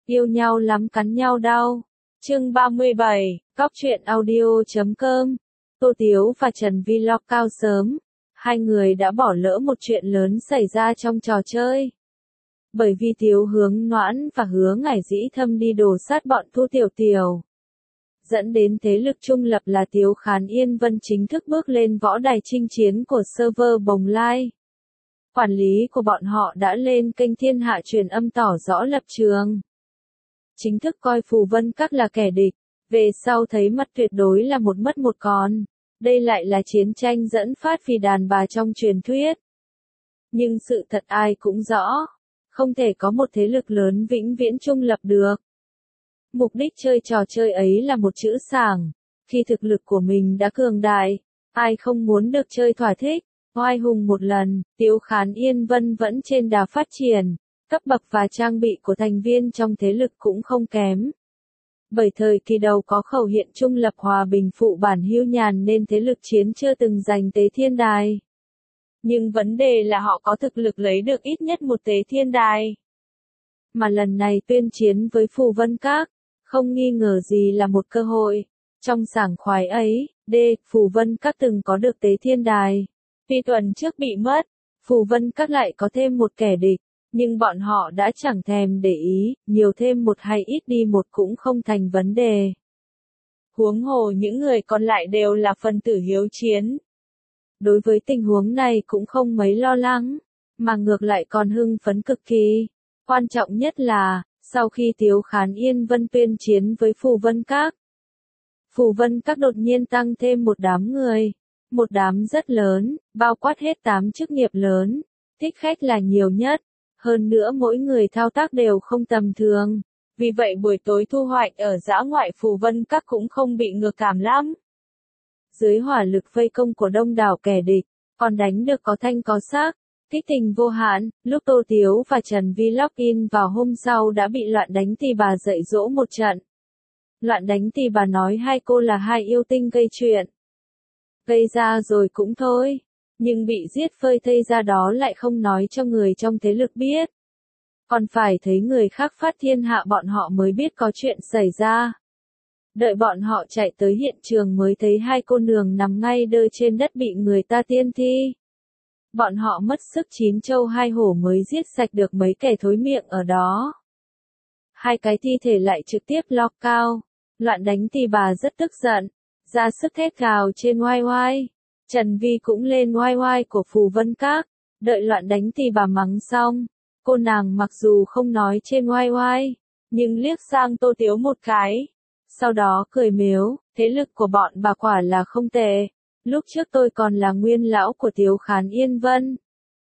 Yêu nhau lắm cắn nhau đau. Chương 37, Cóc truyện audio.com. Tô Tiếu và Trần Vlog cao sớm. Hai người đã bỏ lỡ một chuyện lớn xảy ra trong trò chơi. Bởi vì Tiếu Hướng Noãn và Hứa Ngải Dĩ Thâm đi đổ sát bọn Thu Tiểu Tiểu, dẫn đến thế lực trung lập là Tiếu Khán Yên Vân chính thức bước lên võ đài chinh chiến của server Bồng Lai. Quản lý của bọn họ đã lên kênh Thiên Hạ truyền âm tỏ rõ lập trường. Chính thức coi Phù Vân Các là kẻ địch, về sau thấy mặt tuyệt đối là một mất một còn. Đây lại là chiến tranh dẫn phát vì đàn bà trong truyền thuyết. Nhưng sự thật ai cũng rõ, không thể có một thế lực lớn vĩnh viễn trung lập được. Mục đích chơi trò chơi ấy là một chữ sảng. Khi thực lực của mình đã cường đại, ai không muốn được chơi thỏa thích, oai hùng một lần. Tiếu Khán Yên Vân vẫn trên đà phát triển, cấp bậc và trang bị của thành viên trong thế lực cũng không kém. Bởi thời kỳ đầu có khẩu hiện trung lập hòa bình phụ bản hưu nhàn nên thế lực chiến chưa từng giành tế thiên đài. Nhưng vấn đề là họ có thực lực lấy được ít nhất một tế thiên đài. Mà lần này tuyên chiến với Phù Vân Các, không nghi ngờ gì là một cơ hội. Trong sảng khoái ấy, Phù Vân Các từng có được tế thiên đài. Tuy tuần trước bị mất, Phù Vân Các lại có thêm một kẻ địch. Nhưng bọn họ đã chẳng thèm để ý, nhiều thêm một hay ít đi một cũng không thành vấn đề. Huống hồ những người còn lại đều là phần tử hiếu chiến. Đối với tình huống này cũng không mấy lo lắng, mà ngược lại còn hưng phấn cực kỳ. Quan trọng nhất là, sau khi Tiếu Khán Yên Vân tuyên chiến với Phù Vân Các, Phù Vân Các đột nhiên tăng thêm một đám người. Một đám rất lớn, bao quát hết 8 chức nghiệp lớn, thích khách là nhiều nhất. Hơn nữa mỗi người thao tác đều không tầm thường. Vì vậy buổi tối thu hoạch ở dã ngoại Phù Vân Các cũng không bị ngược cảm lắm. Dưới hỏa lực vây công của đông đảo kẻ địch, còn đánh được có thanh có xác, kích tình vô hạn. Lúc Tô Tiếu và Trần Vlog in vào hôm sau đã bị Loạn Đánh Tì Bà dạy dỗ một trận. Loạn Đánh Tì Bà nói hai cô là hai yêu tinh gây chuyện. Gây ra rồi cũng thôi. Nhưng bị giết phơi thây ra đó lại không nói cho người trong thế lực biết. Còn phải thấy người khác phát thiên hạ bọn họ mới biết có chuyện xảy ra. Đợi bọn họ chạy tới hiện trường mới thấy hai cô nương nằm ngay đơ trên đất bị người ta tiên thi. Bọn họ mất sức chín châu hai hổ mới giết sạch được mấy kẻ thối miệng ở đó. Hai cái thi thể lại trực tiếp log cao. Loạn Đánh Tì Bà rất tức giận, ra sức thét gào trên oai oai. Trần Vi cũng lên oai oai của Phù Vân Các, đợi Loạn Đánh Tì Bà mắng xong. Cô nàng mặc dù không nói trên oai oai, nhưng liếc sang Tô Tiếu một cái. Sau đó cười mếu, thế lực của bọn bà quả là không tệ. Lúc trước tôi còn là nguyên lão của Tiếu Khán Yên Vân.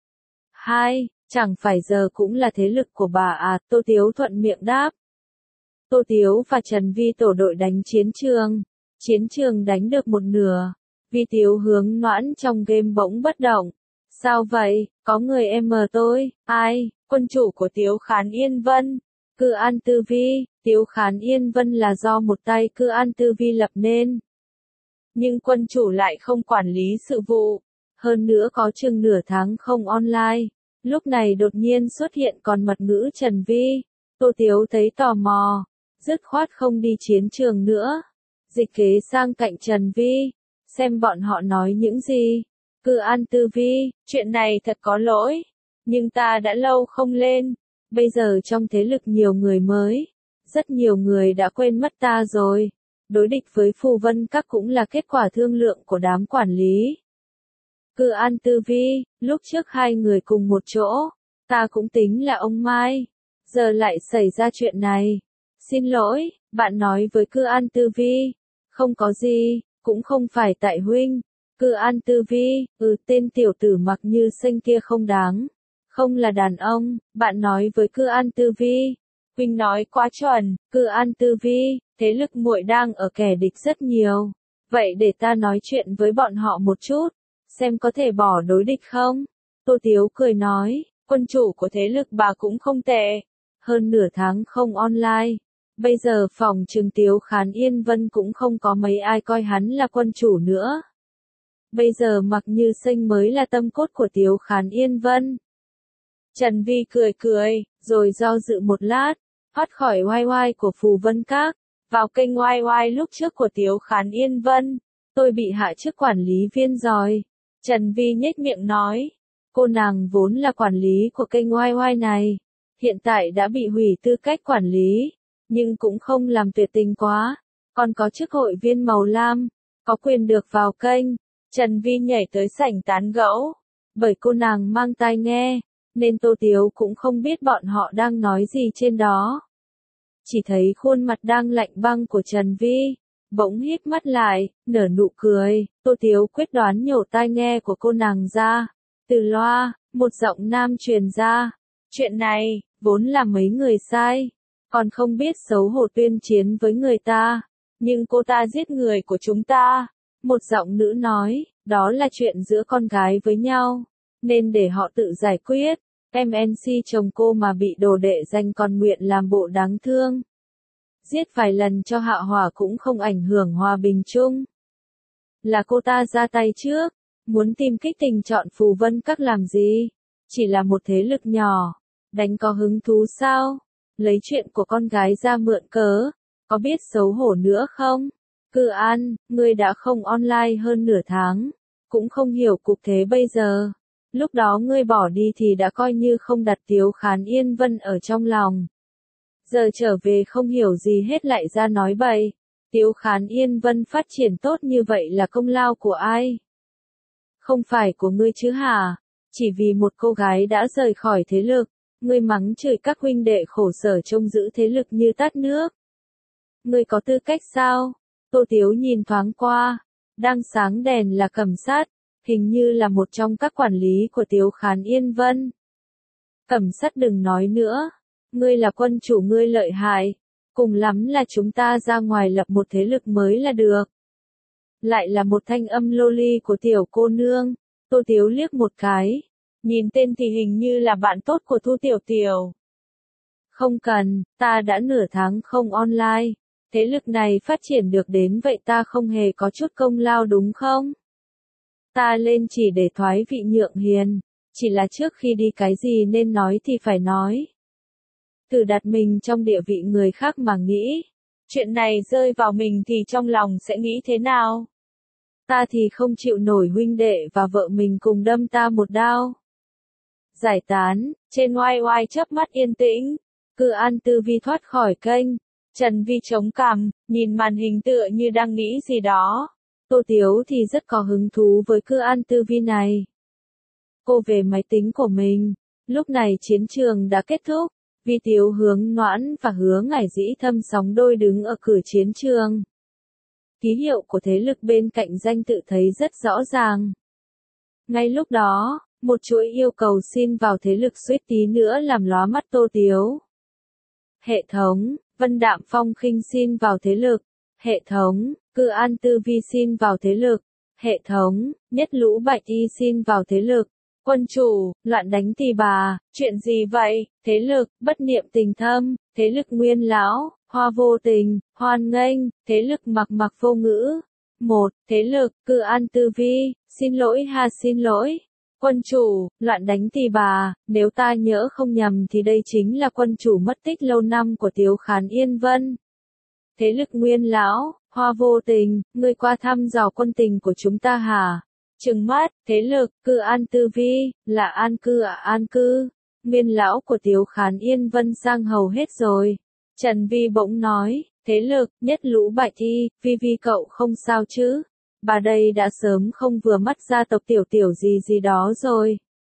Chẳng phải giờ cũng là thế lực của bà à, Tô Tiếu thuận miệng đáp. Tô Tiếu và Trần Vi tổ đội đánh chiến trường. Chiến trường đánh được một nửa. Vì Tiếu Hướng Noãn trong game bỗng bất động. Sao vậy, có người em mờ tôi, ai, quân chủ của Tiếu Khán Yên Vân. Cư An Tư Vi, Tiếu Khán Yên Vân là do một tay Cư An Tư Vi lập nên. Nhưng quân chủ lại không quản lý sự vụ. Hơn nữa có chừng nửa tháng không online. Lúc này đột nhiên xuất hiện còn mật ngữ Trần Vi. Tô Tiếu thấy tò mò. Dứt khoát không đi chiến trường nữa. Dịch kế sang cạnh Trần Vi. Xem bọn họ nói những gì. Cư An Tư Vi, chuyện này thật có lỗi. Nhưng ta đã lâu không lên. Bây giờ trong thế lực nhiều người mới. Rất nhiều người đã quên mất ta rồi. Đối địch với Phù Vân Các cũng là kết quả thương lượng của đám quản lý. Cư An Tư Vi, lúc trước hai người cùng một chỗ. Ta cũng tính là ông Mai. Giờ lại xảy ra chuyện này. Xin lỗi, bạn nói với Cư An Tư Vi. Không có gì, cũng không phải tại huynh. Cư An Tư Vi, tên tiểu tử mặc như xanh kia không đáng. Không là đàn ông, bạn nói với Cư An Tư Vi. Huynh nói quá chuẩn, Cư An Tư Vi, thế lực muội đang ở kẻ địch rất nhiều. Vậy để ta nói chuyện với bọn họ một chút, xem có thể bỏ đối địch không? Tô Tiếu cười nói, quân chủ của thế lực bà cũng không tệ. Hơn nửa tháng không online. Bây giờ phòng trường Tiếu Khán Yên Vân cũng không có mấy ai coi hắn là quân chủ nữa. Bây giờ mặc như xanh mới là tâm cốt của Tiếu Khán Yên Vân. Trần Vi cười cười, rồi do dự một lát. thoát khỏi oai oai của Phù Vân Các, vào kênh oai oai lúc trước của Tiếu Khán Yên Vân, tôi bị hạ chức quản lý viên rồi. Trần Vi nhếch miệng nói, cô nàng vốn là quản lý của kênh oai oai này, hiện tại đã bị hủy tư cách quản lý, nhưng cũng không làm tuyệt tình quá, còn có chức hội viên màu lam, có quyền được vào kênh. Trần Vi nhảy tới sảnh tán gẫu, bởi cô nàng mang tai nghe, nên Tô Tiếu cũng không biết bọn họ đang nói gì trên đó. Chỉ thấy khuôn mặt đang lạnh băng của Trần Vi, bỗng híp mắt lại, nở nụ cười, Tô Tiếu quyết đoán nhổ tai nghe của cô nàng ra. Từ loa, một giọng nam truyền ra, chuyện này, vốn là mấy người sai, còn không biết xấu hổ tuyên chiến với người ta, nhưng cô ta giết người của chúng ta. Một giọng nữ nói, đó là chuyện giữa con gái với nhau, nên để họ tự giải quyết. MNC chồng cô mà bị đồ đệ danh còn nguyện làm bộ đáng thương. Giết vài lần cho hạ hỏa cũng không ảnh hưởng hòa bình chung. Là cô ta ra tay trước, muốn tìm kích tình chọn Phù Vân Các làm gì? Chỉ là một thế lực nhỏ, đánh có hứng thú sao? Lấy chuyện của con gái ra mượn cớ, có biết xấu hổ nữa không? Cư An, ngươi đã không online hơn nửa tháng, cũng không hiểu cục thế bây giờ. Lúc đó ngươi bỏ đi thì đã coi như không đặt Tiếu Khán Yên Vân ở trong lòng. Giờ trở về không hiểu gì hết lại ra nói bậy. Tiếu Khán Yên Vân phát triển tốt như vậy là công lao của ai? Không phải của ngươi chứ hả? Chỉ vì một cô gái đã rời khỏi thế lực, ngươi mắng chửi các huynh đệ khổ sở trông giữ thế lực như tát nước. Ngươi có tư cách sao? Tô Tiếu nhìn thoáng qua, đang sáng đèn là Cẩm Sát, hình như là một trong các quản lý của Tiếu Khán Yên Vân. Cẩm Sát đừng nói nữa, ngươi là quân chủ ngươi lợi hại, cùng lắm là chúng ta ra ngoài lập một thế lực mới là được. Lại là một thanh âm loli của tiểu cô nương, Tô Tiếu liếc một cái, nhìn tên thì hình như là bạn tốt của Thu Tiểu Tiểu. Không cần, ta đã nửa tháng không online. Thế lực này phát triển được đến vậy ta không hề có chút công lao đúng không? Ta lên chỉ để thoái vị nhượng hiền, chỉ là trước khi đi cái gì nên nói thì phải nói. Tự đặt mình trong địa vị người khác mà nghĩ, chuyện này rơi vào mình thì trong lòng sẽ nghĩ thế nào? Ta thì không chịu nổi huynh đệ và vợ mình cùng đâm ta một đao. Giải tán, trên oai oai chớp mắt yên tĩnh, Cư An Tư Vi thoát khỏi kênh. Trần Vi chống cằm, nhìn màn hình tựa như đang nghĩ gì đó. Tô Tiếu thì rất có hứng thú với Cư An Tư Vi này. Cô về máy tính của mình, lúc này chiến trường đã kết thúc, Vi Tiếu Hướng Noãn và Hứa Ngải Dĩ Thâm sóng đôi đứng ở cửa chiến trường. Ký hiệu của thế lực bên cạnh danh tự thấy rất rõ ràng. Ngay lúc đó, một chuỗi yêu cầu xin vào thế lực suýt tí nữa làm lóa mắt Tô Tiếu. Hệ thống, Vân Đạm Phong Khinh xin vào thế lực. Hệ thống, Cư An Tư Vi xin vào thế lực. Hệ thống, Nhất Lũ Bạch Y xin vào thế lực. Quân chủ, loạn đánh tỳ bà, chuyện gì vậy? Thế lực, Bất Niệm Tình Thâm, thế lực Nguyên Lão, Hoa Vô Tình, Hoan Nghênh, thế lực Mặc Mặc Vô Ngữ. 1. Thế lực, Cư An Tư Vi, xin lỗi ha xin lỗi. Quân chủ, loạn đánh tỳ bà, nếu ta nhớ không nhầm thì đây chính là quân chủ mất tích lâu năm của Tiếu Khán Yên Vân. Thế lực Nguyên Lão, Hoa Vô Tình, ngươi qua thăm dò quân tình của chúng ta hả? Trừng mắt, thế lực, Cư An Tư Vi, là An Cư à An Cư. Nguyên Lão của Tiếu Khán Yên Vân sang hầu hết rồi. Trần Vi bỗng nói, thế lực, Nhất Lũ Bạch Y, Vi cậu không sao chứ? Bà đây đã sớm không vừa mắt gia tộc Tiểu Tiểu gì gì đó rồi.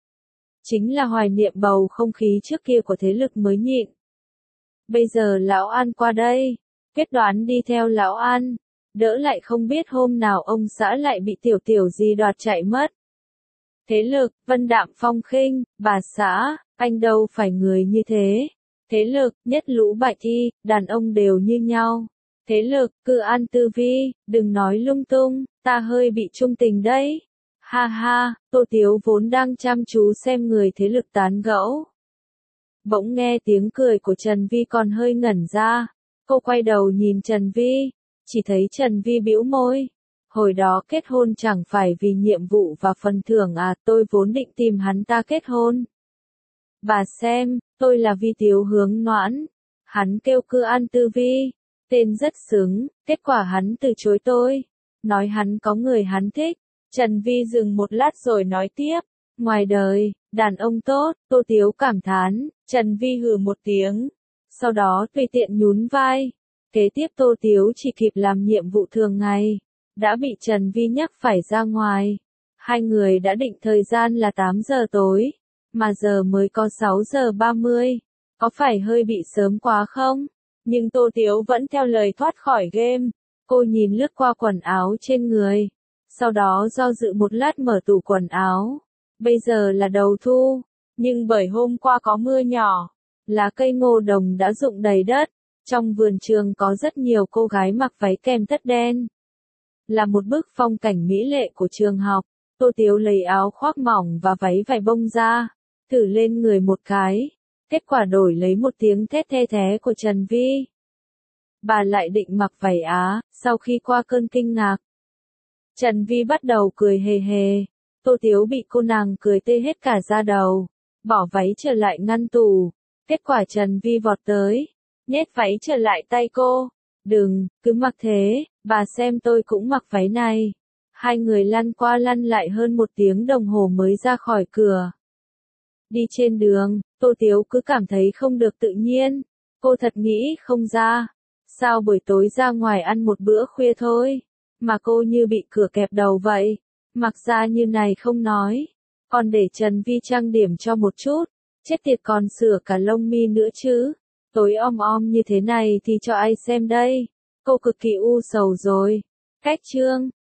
Chính là hoài niệm bầu không khí trước kia của thế lực mới nhịn. Bây giờ Lão An qua đây, quyết đoán đi theo Lão An, đỡ lại không biết hôm nào ông xã lại bị Tiểu Tiểu gì đoạt chạy mất. Thế lực, Vân Đạm Phong Khinh, bà xã, anh đâu phải người như thế. Thế lực, Nhất Lũ Bạch Y, đàn ông đều như nhau. Thế lực, Cư An Tư Vi, đừng nói lung tung, ta hơi bị trung tình đấy. Ha ha, Tô Tiếu vốn đang chăm chú xem người thế lực tán gẫu. Bỗng nghe tiếng cười của Trần Vi còn hơi ngẩn ra. Cô quay đầu nhìn Trần Vi, chỉ thấy Trần Vi bĩu môi. Hồi đó kết hôn chẳng phải vì nhiệm vụ và phần thưởng à, tôi vốn định tìm hắn ta kết hôn. Bà xem, tôi là Vi Tiếu Hướng Noãn. Hắn kêu cứ ăn Tư Vi, tên rất xứng, kết quả hắn từ chối tôi, nói hắn có người hắn thích. Trần Vi dừng một lát rồi nói tiếp, ngoài đời, đàn ông tốt, Tô Tiếu cảm thán, Trần Vi hừ một tiếng, sau đó tùy tiện nhún vai. Kế tiếp Tô Tiếu chỉ kịp làm nhiệm vụ thường ngày, đã bị Trần Vi nhắc phải ra ngoài. Hai người đã định thời gian là 8 giờ tối, mà giờ mới có 6 giờ 30, có phải hơi bị sớm quá không? Nhưng Tô Tiếu vẫn theo lời thoát khỏi game, cô nhìn lướt qua quần áo trên người, sau đó do dự một lát mở tủ quần áo. Bây giờ là đầu thu, nhưng bởi hôm qua có mưa nhỏ, lá cây ngô đồng đã rụng đầy đất. Trong vườn trường có rất nhiều cô gái mặc váy kem tất đen. Là một bức phong cảnh mỹ lệ của trường học, Tô Tiếu lấy áo khoác mỏng và váy vải bông ra, thử lên người một cái. Kết quả đổi lấy một tiếng thét the thé của Trần Vi. Bà lại định mặc váy Á, sau khi qua cơn kinh ngạc. Trần Vi bắt đầu cười hề hề, Tô Tiếu bị cô nàng cười tê hết cả da đầu, bỏ váy trở lại ngăn tủ. Kết quả Trần Vi vọt tới, nhét váy trở lại tay cô. Đừng, cứ mặc thế, bà xem tôi cũng mặc váy này. Hai người lăn qua lăn lại hơn 1 tiếng đồng hồ mới ra khỏi cửa. Đi trên đường, Tô Tiếu cứ cảm thấy không được tự nhiên. Cô thật nghĩ không ra. Sao buổi tối ra ngoài ăn một bữa khuya thôi, mà cô như bị cửa kẹp đầu vậy. Mặc ra như này không nói, còn để Trần Vi trang điểm cho một chút. Chết tiệt còn sửa cả lông mi nữa chứ. Tối om như thế này thì cho ai xem đây. Cô cực kỳ u sầu rồi. Cách chương